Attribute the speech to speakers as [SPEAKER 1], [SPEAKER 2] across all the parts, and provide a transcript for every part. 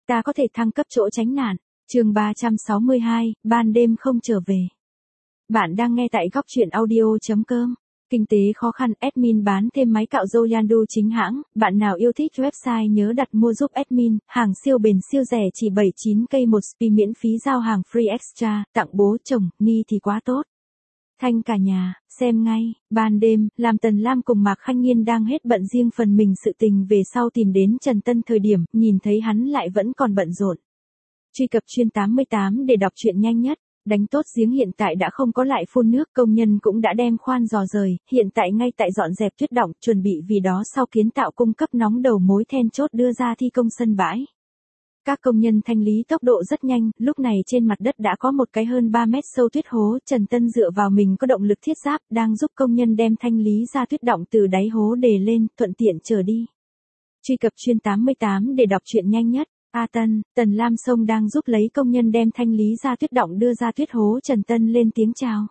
[SPEAKER 1] ta có thể thăng cấp chỗ tránh nạn. Chương 362, ban đêm không trở về. Bạn đang nghe tại góc truyện audio.com. Kinh tế khó khăn, admin bán thêm máy cạo râu Yandu chính hãng, bạn nào yêu thích website nhớ đặt mua giúp admin, hàng siêu bền siêu rẻ chỉ 79k một spi miễn phí giao hàng free extra, tặng bố chồng, ni thì quá tốt. Thanh cả nhà, xem ngay, ban đêm, làm Tần Lam cùng Mạc Khanh Nhiên đang hết bận riêng phần mình sự tình về sau tìm đến Trần Tân thời điểm, nhìn thấy hắn lại vẫn còn bận rộn. Truy cập chuyên 88 để đọc truyện nhanh nhất. Đánh tốt giếng hiện tại đã không có lại phun nước, công nhân cũng đã đem khoan dò rời, hiện tại ngay tại dọn dẹp tuyết đọng, chuẩn bị vì đó sau kiến tạo cung cấp nóng đầu mối then chốt đưa ra thi công sân bãi. Các công nhân thanh lý tốc độ rất nhanh, lúc này trên mặt đất đã có một cái hơn 3 mét sâu tuyết hố, Trần Tân dựa vào mình có động lực thiết giáp, đang giúp công nhân đem thanh lý ra tuyết đọng từ đáy hố đề lên, thuận tiện trở đi. Truy cập chuyên 88 để đọc truyện nhanh nhất. Tần Lam Sông đang giúp lấy công nhân đem thanh lý ra tuyết đọng đưa ra tuyết hố. Trần Tân lên tiếng chào.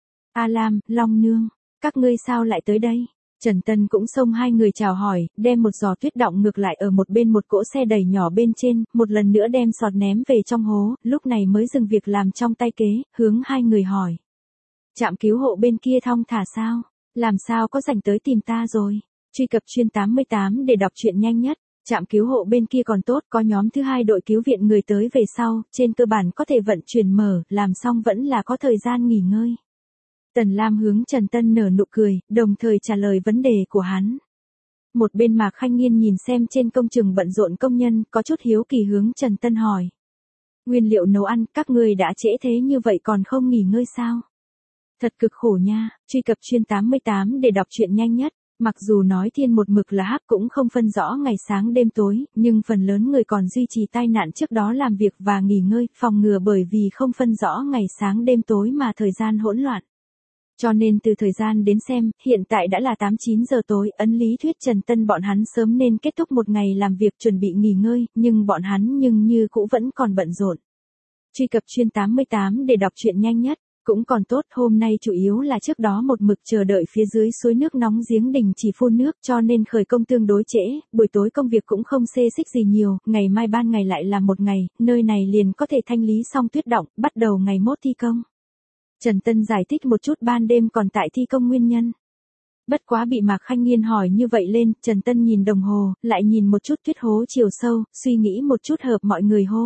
[SPEAKER 1] Lam, Long Nương, các ngươi sao lại tới đây? Trần Tân cũng xông hai người chào hỏi, đem một giò tuyết đọng ngược lại ở một bên một cỗ xe đẩy nhỏ bên trên, một lần nữa đem sọt ném về trong hố, lúc này mới dừng việc làm trong tay kế, hướng hai người hỏi. Trạm cứu hộ bên kia thong thả sao? Làm sao có rảnh tới tìm ta rồi? Truy cập chuyên 88 để đọc truyện nhanh nhất. Trạm cứu hộ bên kia còn tốt, có nhóm thứ hai đội cứu viện người tới về sau, trên cơ bản có thể vận chuyển mở, làm xong vẫn là có thời gian nghỉ ngơi. Tần Lam hướng Trần Tân nở nụ cười, đồng thời trả lời vấn đề của hắn. Một bên Mạc Khanh Nhiên nhìn xem trên công trường bận rộn công nhân, có chút hiếu kỳ hướng Trần Tân hỏi. Nguyên liệu nấu ăn, các ngươi đã trễ thế như vậy còn không nghỉ ngơi sao? Thật cực khổ nha. Truy cập chuyên 88 để đọc truyện nhanh nhất. Mặc dù nói thiên một mực là hắc cũng không phân rõ ngày sáng đêm tối, nhưng phần lớn người còn duy trì tai nạn trước đó làm việc và nghỉ ngơi, phòng ngừa bởi vì không phân rõ ngày sáng đêm tối mà thời gian hỗn loạn. Cho nên từ thời gian đến xem, hiện tại đã là 8-9 giờ tối, ấn lý thuyết Trần Tân bọn hắn sớm nên kết thúc một ngày làm việc chuẩn bị nghỉ ngơi, nhưng bọn hắn như cũ vẫn còn bận rộn. Truy cập chuyên 88 để đọc truyện nhanh nhất. Cũng còn tốt, hôm nay chủ yếu là trước đó một mực chờ đợi phía dưới suối nước nóng giếng đình chỉ phun nước cho nên khởi công tương đối trễ, buổi tối công việc cũng không xê xích gì nhiều, ngày mai ban ngày lại là một ngày, nơi này liền có thể thanh lý xong tuyết đọng, bắt đầu ngày mốt thi công. Trần Tân giải thích một chút ban đêm còn tại thi công nguyên nhân. Bất quá bị Mạc Khanh Nhiên hỏi như vậy lên, Trần Tân nhìn đồng hồ, lại nhìn một chút tuyết hố chiều sâu, suy nghĩ một chút hợp mọi người hô.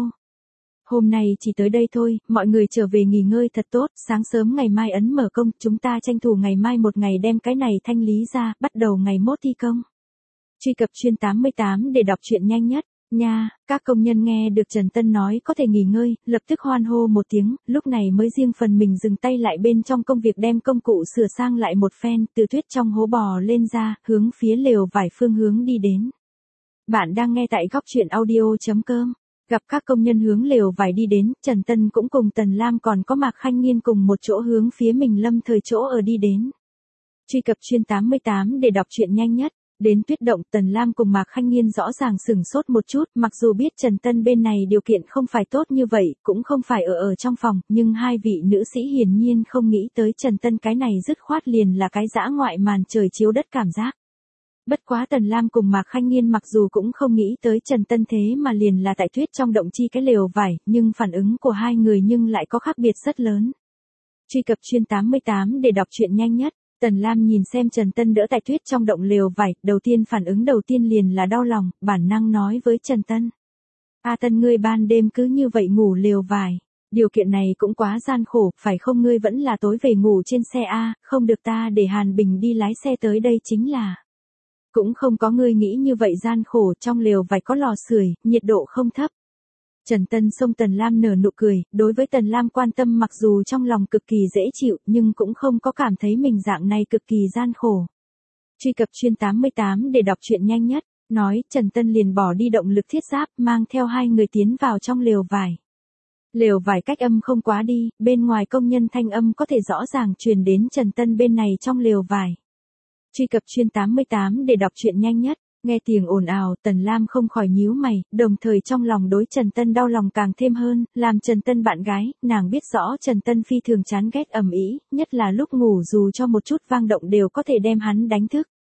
[SPEAKER 1] Hôm nay chỉ tới đây thôi, mọi người trở về nghỉ ngơi thật tốt, sáng sớm ngày mai ấn mở công, chúng ta tranh thủ ngày mai một ngày đem cái này thanh lý ra, bắt đầu ngày mốt thi công. Truy cập chuyên 88 để đọc truyện nhanh nhất. Nha, các công nhân nghe được Trần Tân nói có thể nghỉ ngơi, lập tức hoan hô một tiếng, lúc này mới riêng phần mình dừng tay lại bên trong công việc đem công cụ sửa sang lại một phen, từ tuyết trong hố bò lên ra, hướng phía lều vải phương hướng đi đến. Bạn đang nghe tại góc truyện audio.com. Gặp các công nhân hướng lều vải đi đến, Trần Tân cũng cùng Tần Lam còn có Mạc Khanh Nhiên cùng một chỗ hướng phía mình lâm thời chỗ ở đi đến. Truy cập chuyên 88 để đọc truyện nhanh nhất. Đến tuyết động, Tần Lam cùng Mạc Khanh Nhiên rõ ràng sửng sốt một chút, mặc dù biết Trần Tân bên này điều kiện không phải tốt như vậy, cũng không phải ở trong phòng, nhưng hai vị nữ sĩ hiển nhiên không nghĩ tới Trần Tân cái này dứt khoát liền là cái dã ngoại màn trời chiếu đất cảm giác. Bất quá Tần Lam cùng Mạc Khanh Nhiên mặc dù cũng không nghĩ tới Trần Tân thế mà liền là tại tuyết trong động chi cái lều vải, nhưng phản ứng của hai người nhưng lại có khác biệt rất lớn. Truy cập chuyên 88 để đọc truyện nhanh nhất. Tần Lam nhìn xem Trần Tân đỡ tại tuyết trong động lều vải, đầu tiên phản ứng đầu tiên liền là đau lòng, bản năng nói với Trần Tân. Tân ngươi ban đêm cứ như vậy ngủ lều vải. Điều kiện này cũng quá gian khổ, phải không ngươi vẫn là tối về ngủ trên xe không được ta để Hàn Bình đi lái xe tới đây chính là. Cũng không có ngươi nghĩ như vậy gian khổ, trong lều vải có lò sưởi, nhiệt độ không thấp. Trần Tân xông Tần Lam nở nụ cười, đối với Tần Lam quan tâm mặc dù trong lòng cực kỳ dễ chịu nhưng cũng không có cảm thấy mình dạng này cực kỳ gian khổ. Truy cập chuyên 88 để đọc truyện nhanh nhất, nói Trần Tân liền bỏ đi động lực thiết giáp mang theo hai người tiến vào trong lều vải. Lều vải cách âm không quá đi, bên ngoài công nhân thanh âm có thể rõ ràng truyền đến Trần Tân bên này trong lều vải. Truy cập chuyên 88 để đọc truyện nhanh nhất. Nghe tiếng ồn ào, Tần Lam không khỏi nhíu mày, đồng thời trong lòng đối Trần Tân đau lòng càng thêm hơn, làm Trần Tân bạn gái, nàng biết rõ Trần Tân phi thường chán ghét ầm ĩ, nhất là lúc ngủ dù cho một chút vang động đều có thể đem hắn đánh thức.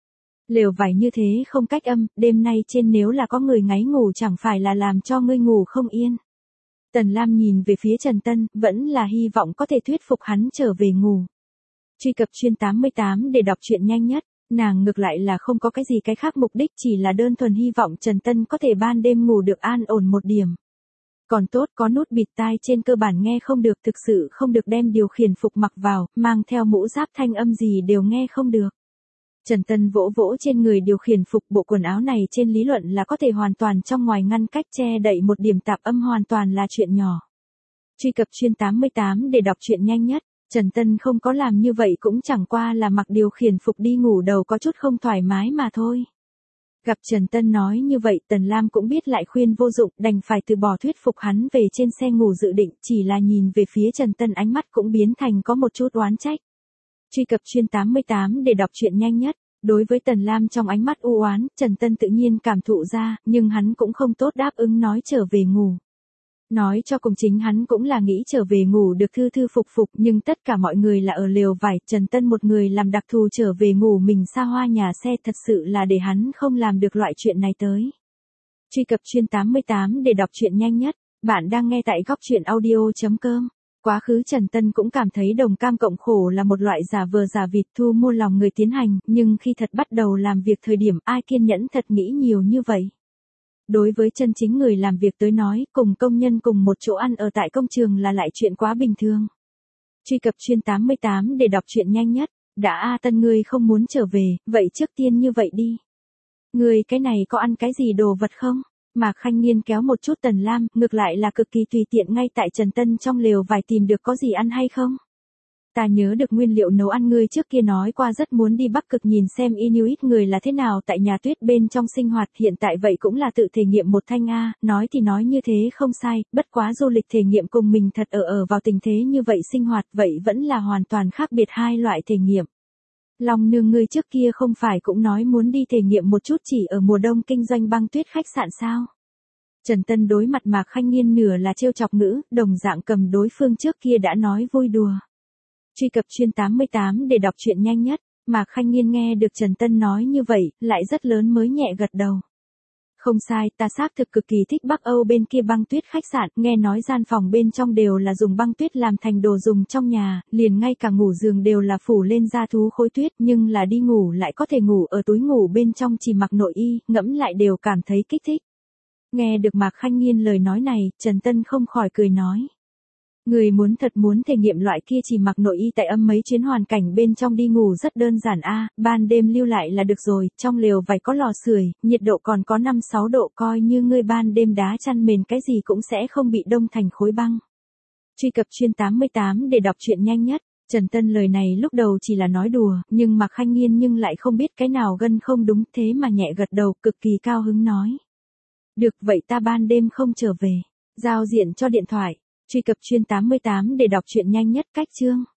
[SPEAKER 1] Lều vải như thế không cách âm, đêm nay trên nếu là có người ngáy ngủ chẳng phải là làm cho ngươi ngủ không yên. Tần Lam nhìn về phía Trần Tân, vẫn là hy vọng có thể thuyết phục hắn trở về ngủ. Truy cập chuyên 88 để đọc truyện nhanh nhất, nàng ngược lại là không có cái gì cái khác mục đích, chỉ là đơn thuần hy vọng Trần Tân có thể ban đêm ngủ được an ổn một điểm. Còn tốt có nút bịt tai trên cơ bản nghe không được, thực sự không được đem điều khiển phục mặc vào, mang theo mũ giáp thanh âm gì đều nghe không được. Trần Tân vỗ vỗ trên người điều khiển phục, bộ quần áo này trên lý luận là có thể hoàn toàn trong ngoài ngăn cách che đậy một điểm tạp âm, hoàn toàn là chuyện nhỏ. Truy cập chuyên 88 để đọc truyện nhanh nhất, Trần Tân không có làm như vậy cũng chẳng qua là mặc điều khiển phục đi ngủ, đầu có chút không thoải mái mà thôi. Gặp Trần Tân nói như vậy, Tần Lam cũng biết lại khuyên vô dụng, đành phải từ bỏ thuyết phục hắn về trên xe ngủ dự định, chỉ là nhìn về phía Trần Tân ánh mắt cũng biến thành có một chút oán trách. Truy cập chuyên 88 để đọc truyện nhanh nhất, đối với Tần Lam trong ánh mắt u oán, Trần Tân tự nhiên cảm thụ ra, nhưng hắn cũng không tốt đáp ứng nói trở về ngủ. Nói cho cùng chính hắn cũng là nghĩ trở về ngủ được thư thư phục phục, nhưng tất cả mọi người là ở lều vải, Trần Tân một người làm đặc thù trở về ngủ mình xa hoa nhà xe, thật sự là để hắn không làm được loại chuyện này tới. Truy cập chuyên 88 để đọc truyện nhanh nhất, bạn đang nghe tại góc truyện audio.com. Quá khứ Trần Tân cũng cảm thấy đồng cam cộng khổ là một loại giả vờ giả vịt thu mua lòng người tiến hành, nhưng khi thật bắt đầu làm việc thời điểm ai kiên nhẫn thật nghĩ nhiều như vậy. Đối với chân chính người làm việc tới nói, cùng công nhân cùng một chỗ ăn ở tại công trường là lại chuyện quá bình thường. Truy cập chuyên 88 để đọc truyện nhanh nhất, đã Tân ngươi không muốn trở về, vậy trước tiên như vậy đi. Ngươi cái này có ăn cái gì đồ vật không? Mạc Khanh Nghiên kéo một chút Tần Lam, ngược lại là cực kỳ tùy tiện ngay tại Trần Tân trong lều vải tìm được có gì ăn hay không? Ta nhớ được nguyên liệu nấu ăn ngươi trước kia nói qua rất muốn đi Bắc Cực nhìn xem Inuit người là thế nào tại nhà tuyết bên trong sinh hoạt, hiện tại vậy cũng là tự thể nghiệm một thanh a, nói thì nói như thế không sai, bất quá du lịch thể nghiệm cùng mình thật ở vào tình thế như vậy sinh hoạt vậy vẫn là hoàn toàn khác biệt hai loại thể nghiệm. Long nương ngươi trước kia không phải cũng nói muốn đi thể nghiệm một chút chỉ ở mùa đông kinh doanh băng tuyết khách sạn sao? Trần Tân đối mặt Mạc Khanh Nghiên nửa là trêu chọc ngữ, đồng dạng cầm đối phương trước kia đã nói vui đùa. Truy cập chuyên 88 để đọc truyện nhanh nhất, Mạc Khanh Nghiên nghe được Trần Tân nói như vậy, lại rất lớn mới nhẹ gật đầu. Không sai, ta xác thực cực kỳ thích Bắc Âu bên kia băng tuyết khách sạn, nghe nói gian phòng bên trong đều là dùng băng tuyết làm thành đồ dùng trong nhà, liền ngay cả ngủ giường đều là phủ lên da thú khối tuyết, nhưng là đi ngủ lại có thể ngủ ở túi ngủ bên trong chỉ mặc nội y, ngẫm lại đều cảm thấy kích thích. Nghe được Mạc Khanh Nghiên lời nói này, Trần Tân không khỏi cười nói. Người thật muốn thể nghiệm loại kia chỉ mặc nội y tại âm mấy chuyến hoàn cảnh bên trong đi ngủ rất đơn giản a, ban đêm lưu lại là được rồi, trong lều vải có lò sưởi, nhiệt độ còn có 5-6 độ, coi như ngươi ban đêm đá chăn mền cái gì cũng sẽ không bị đông thành khối băng. Truy cập chuyên 88 để đọc truyện nhanh nhất, Trần Tân lời này lúc đầu chỉ là nói đùa, nhưng Mạc Khanh Nghiên nhưng lại không biết cái nào gân không đúng, thế mà nhẹ gật đầu, cực kỳ cao hứng nói. Được vậy ta ban đêm không trở về, giao diện cho điện thoại. Truy cập chuyên 88 để đọc truyện nhanh nhất, cách chương.